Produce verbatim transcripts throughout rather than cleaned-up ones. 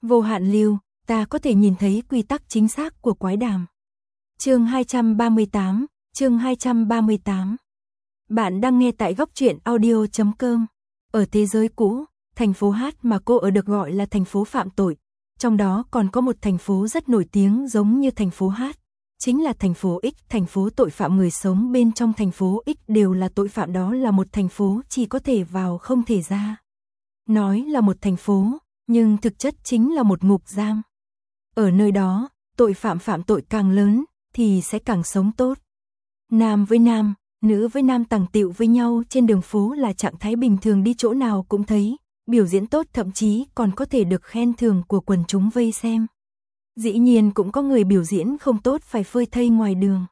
Vô hạn lưu, ta có thể nhìn thấy quy tắc chính xác của quái đàm. Chương hai trăm ba mươi tám, chương hai trăm ba mươi tám. Bạn đang nghe tại góc truyện audio chấm com. Ở thế giới cũ, thành phố H mà cô ở được gọi là thành phố phạm tội. Trong đó còn có một thành phố rất nổi tiếng giống như thành phố H. Chính là thành phố X, thành phố tội phạm. Người sống bên trong thành phố X đều là tội phạm. Đó là một thành phố chỉ có thể vào không thể ra. Nói là một thành phố, nhưng thực chất chính là một ngục giam. Ở nơi đó, tội phạm phạm tội càng lớn, thì sẽ càng sống tốt. Nam với nam, nữ với nam tàng tựu với nhau trên đường phố là trạng thái bình thường, đi chỗ nào cũng thấy, biểu diễn tốt, thậm chí còn có thể được khen thưởng của quần chúng vây xem. Dĩ nhiên cũng có người biểu diễn không tốt phải phơi thây ngoài đường.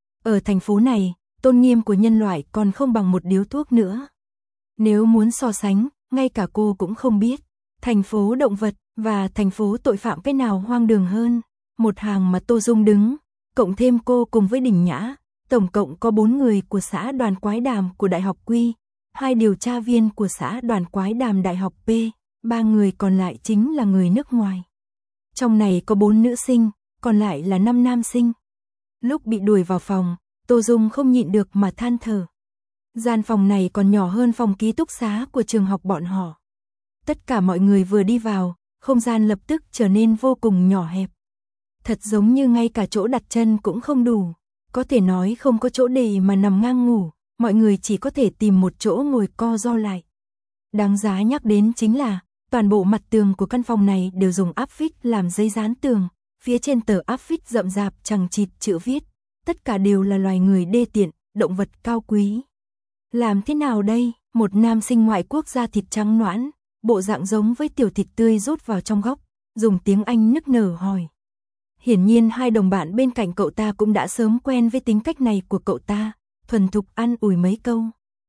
Ở thành phố này, tôn nghiêm của nhân loại còn không bằng một điếu thuốc nữa. Nếu muốn so sánh, ngay cả cô cũng không biết, thành phố động vật và thành phố tội phạm cái nào hoang đường hơn. Một hàng mà Tô Dung đứng, cộng thêm cô cùng với Đình Nhã, tổng cộng có bốn người của xã Đoàn Quái Đàm của Đại học Q, hai điều tra viên của xã Đoàn Quái Đàm Đại học P, ba người còn lại chính là người nước ngoài. Trong này có bốn nữ sinh, còn lại là năm nam sinh. Lúc bị đuổi vào phòng, Tô Dung không nhịn được mà than thở. Gian phòng này còn nhỏ hơn phòng ký túc xá của trường học bọn họ. Tất cả mọi người vừa đi vào, không gian lập tức trở nên vô cùng nhỏ hẹp. Thật giống như ngay cả chỗ đặt chân cũng không đủ. Có thể nói không có chỗ để mà nằm ngang ngủ, mọi người chỉ có thể tìm một chỗ ngồi co ro lại. Đáng giá nhắc đến chính là, toàn bộ mặt tường của căn phòng này đều dùng áp phích làm giấy dán tường, phía trên tờ áp phích rậm rạp chằng chịt chữ viết, tất cả đều là loài người đê tiện, động vật cao quý. Làm thế nào đây? Một nam sinh ngoại quốc da thịt trắng nõn, bộ dạng giống với tiểu thịt tươi rút vào trong góc, dùng tiếng Anh nức nở hỏi. Hiển nhiên hai đồng bạn bên cạnh cậu ta cũng đã sớm quen với tính cách này của cậu ta, thuần thục ăn ủi mấy câu.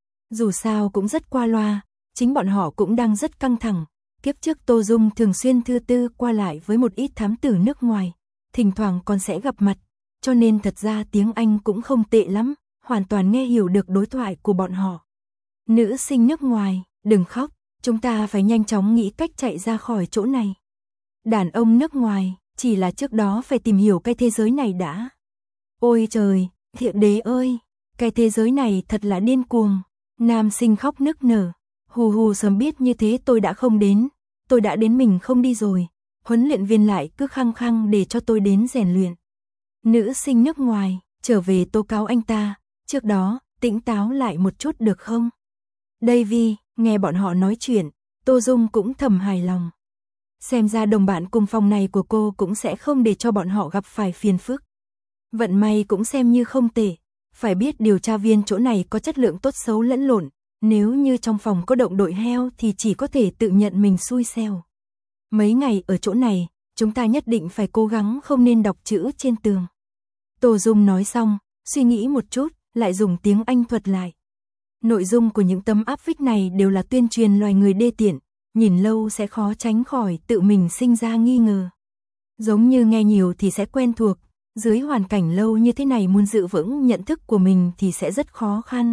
Dù sao cũng rất qua loa, chính bọn họ cũng đang rất căng thẳng. Kiếp trước Tô Dung thường xuyên thư tư qua lại với một ít thám tử nước ngoài, thỉnh thoảng còn sẽ gặp mặt, cho nên thật ra tiếng Anh cũng không tệ lắm, hoàn toàn nghe hiểu được đối thoại của bọn họ. Nữ sinh nước ngoài, đừng khóc, chúng ta phải nhanh chóng nghĩ cách chạy ra khỏi chỗ này. Đàn ông nước ngoài, chỉ là trước đó phải tìm hiểu cái thế giới này đã. Ôi trời, Thượng Đế ơi, cái thế giới này thật là điên cuồng. Nam sinh khóc nức nở. Hù hù, sớm biết như thế tôi đã không đến, tôi đã đến mình không đi rồi. Huấn luyện viên lại cứ khăng khăng để cho tôi đến rèn luyện. Nữ sinh nước ngoài, trở về tố cáo anh ta, trước đó, tỉnh táo lại một chút được không? Davy, nghe bọn họ nói chuyện, Tô Dung cũng thầm hài lòng. Xem ra đồng bạn cùng phòng này của cô cũng sẽ không để cho bọn họ gặp phải phiền phức. Vận may cũng xem như không tệ, phải biết điều tra viên chỗ này có chất lượng tốt xấu lẫn lộn. Nếu như trong phòng có động đội heo thì chỉ có thể tự nhận mình xui xẻo. Mấy ngày ở chỗ này, chúng ta nhất định phải cố gắng không nên đọc chữ trên tường. Tô Dung nói xong, suy nghĩ một chút, lại dùng tiếng Anh thuật lại. Nội dung của những tấm áp phích này đều là tuyên truyền loài người đê tiện, nhìn lâu sẽ khó tránh khỏi tự mình sinh ra nghi ngờ. Giống như nghe nhiều thì sẽ quen thuộc, dưới hoàn cảnh lâu như thế này muốn giữ vững nhận thức của mình thì sẽ rất khó khăn.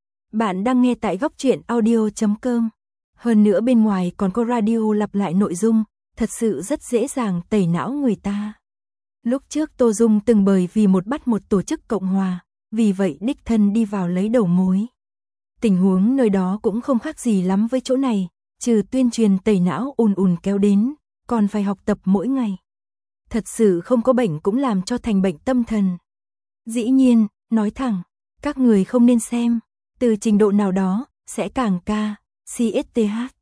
Bạn đang nghe tại góc truyện audio chấm com. Hơn nữa bên ngoài còn có radio lặp lại nội dung, thật sự rất dễ dàng tẩy não người ta. Lúc trước Tô Dung từng bởi vì một bắt một tổ chức Cộng Hòa, vì vậy đích thân đi vào lấy đầu mối. Tình huống nơi đó cũng không khác gì lắm với chỗ này, trừ tuyên truyền tẩy não ùn ùn kéo đến, còn phải học tập mỗi ngày. Thật sự không có bệnh cũng làm cho thành bệnh tâm thần. Dĩ nhiên, nói thẳng, các người không nên xem. Từ trình độ nào đó, sẽ càng ca, xê ét tê hát.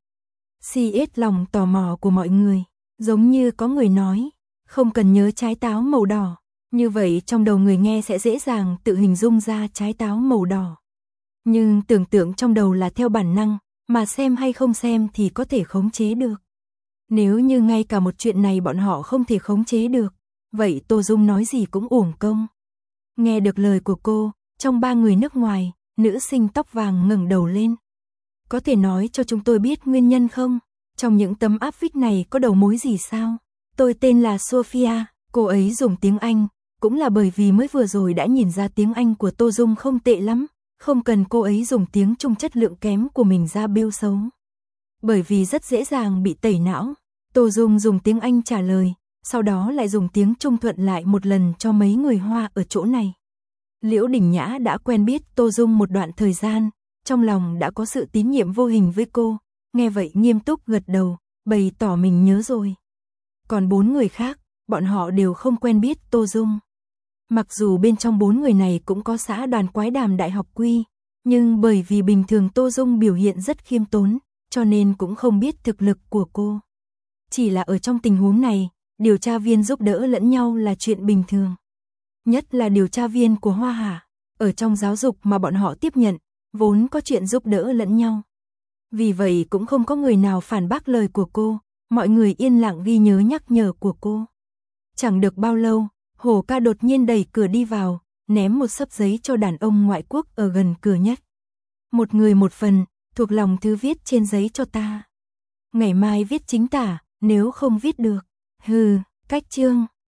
xê ét lòng tò mò của mọi người, giống như có người nói, không cần nhớ trái táo màu đỏ, như vậy trong đầu người nghe sẽ dễ dàng tự hình dung ra trái táo màu đỏ. Nhưng tưởng tượng trong đầu là theo bản năng, mà xem hay không xem thì có thể khống chế được. Nếu như ngay cả một chuyện này bọn họ không thể khống chế được, vậy Tô Dung nói gì cũng uổng công. Nghe được lời của cô, trong ba người nước ngoài, nữ sinh tóc vàng ngẩng đầu lên. Có thể nói cho chúng tôi biết nguyên nhân không? Trong những tấm áp phích này có đầu mối gì sao? Tôi tên là Sophia, cô ấy dùng tiếng Anh, cũng là bởi vì mới vừa rồi đã nhìn ra tiếng Anh của Tô Dung không tệ lắm, không cần cô ấy dùng tiếng Trung chất lượng kém của mình ra bêu xấu. Bởi vì rất dễ dàng bị tẩy não, Tô Dung dùng tiếng Anh trả lời, sau đó lại dùng tiếng Trung thuận lại một lần cho mấy người Hoa ở chỗ này. Liễu Đình Nhã đã quen biết Tô Dung một đoạn thời gian, trong lòng đã có sự tín nhiệm vô hình với cô, nghe vậy nghiêm túc gật đầu, bày tỏ mình nhớ rồi. Còn bốn người khác, bọn họ đều không quen biết Tô Dung. Mặc dù bên trong bốn người này cũng có xã đoàn Quái Đàm Đại học Quy, nhưng bởi vì bình thường Tô Dung biểu hiện rất khiêm tốn, cho nên cũng không biết thực lực của cô. Chỉ là ở trong tình huống này, điều tra viên giúp đỡ lẫn nhau là chuyện bình thường. Nhất là điều tra viên của Hoa Hà, ở trong giáo dục mà bọn họ tiếp nhận, vốn có chuyện giúp đỡ lẫn nhau. Vì vậy cũng không có người nào phản bác lời của cô, mọi người yên lặng ghi nhớ nhắc nhở của cô. Chẳng được bao lâu, Hồ Ca đột nhiên đẩy cửa đi vào, ném một xấp giấy cho đàn ông ngoại quốc ở gần cửa nhất. Một người một phần, thuộc lòng thư viết trên giấy cho ta. Ngày mai viết chính tả, nếu không viết được, hừ, cách chương.